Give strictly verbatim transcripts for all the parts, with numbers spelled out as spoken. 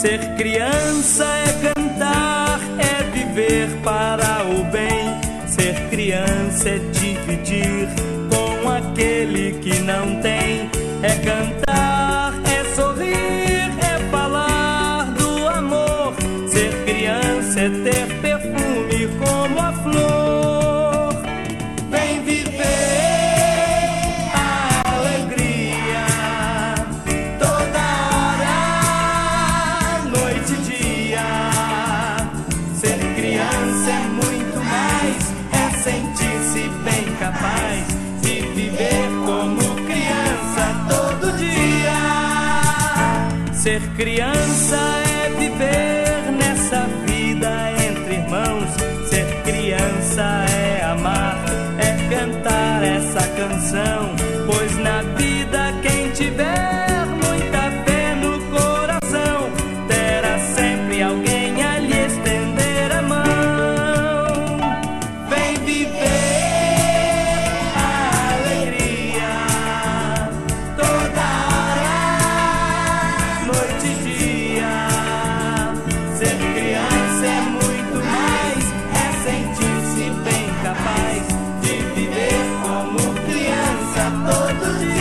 Ser criança é cantar, é viver para o bem. Ser criança é dividir com aquele que não tem. É cantar, é sorrir, é falar do amor. Ser criança é ter perfume como a flor. Vem viver a alegria toda hora, noite e dia. Ser criança é muito mais, é sentir-se bem capaz de viver como criança todo dia. Ser criança é viver nessa vida entre irmãos. Ser criança é amar, é cantar essa canção. Pois na vida quem tiver muita fé no coração terá sempre alguém a lhe estender a mão. Vem viver a alegria toda hora, noite e dia. Ser criança é muito mais, é sentir-se bem capaz de viver como criança todo dia.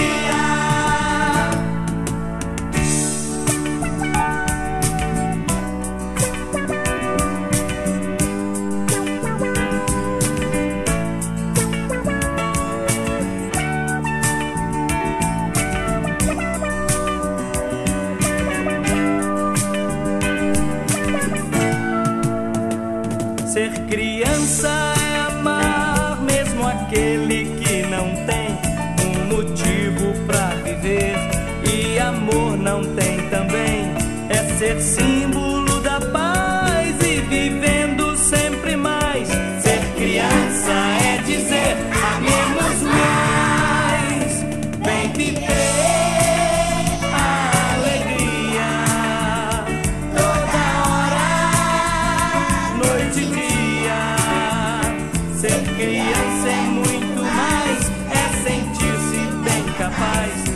Ser criança é amar mesmo aquele que não tem um motivo pra viver, e amor não tem também. É ser símbolo da paz e vivendo sempre mais. Ser criança é dizer amemos mais. Vem viver a alegria toda hora, noite e dia. Ser criança é muito mais, é sentir-se bem capaz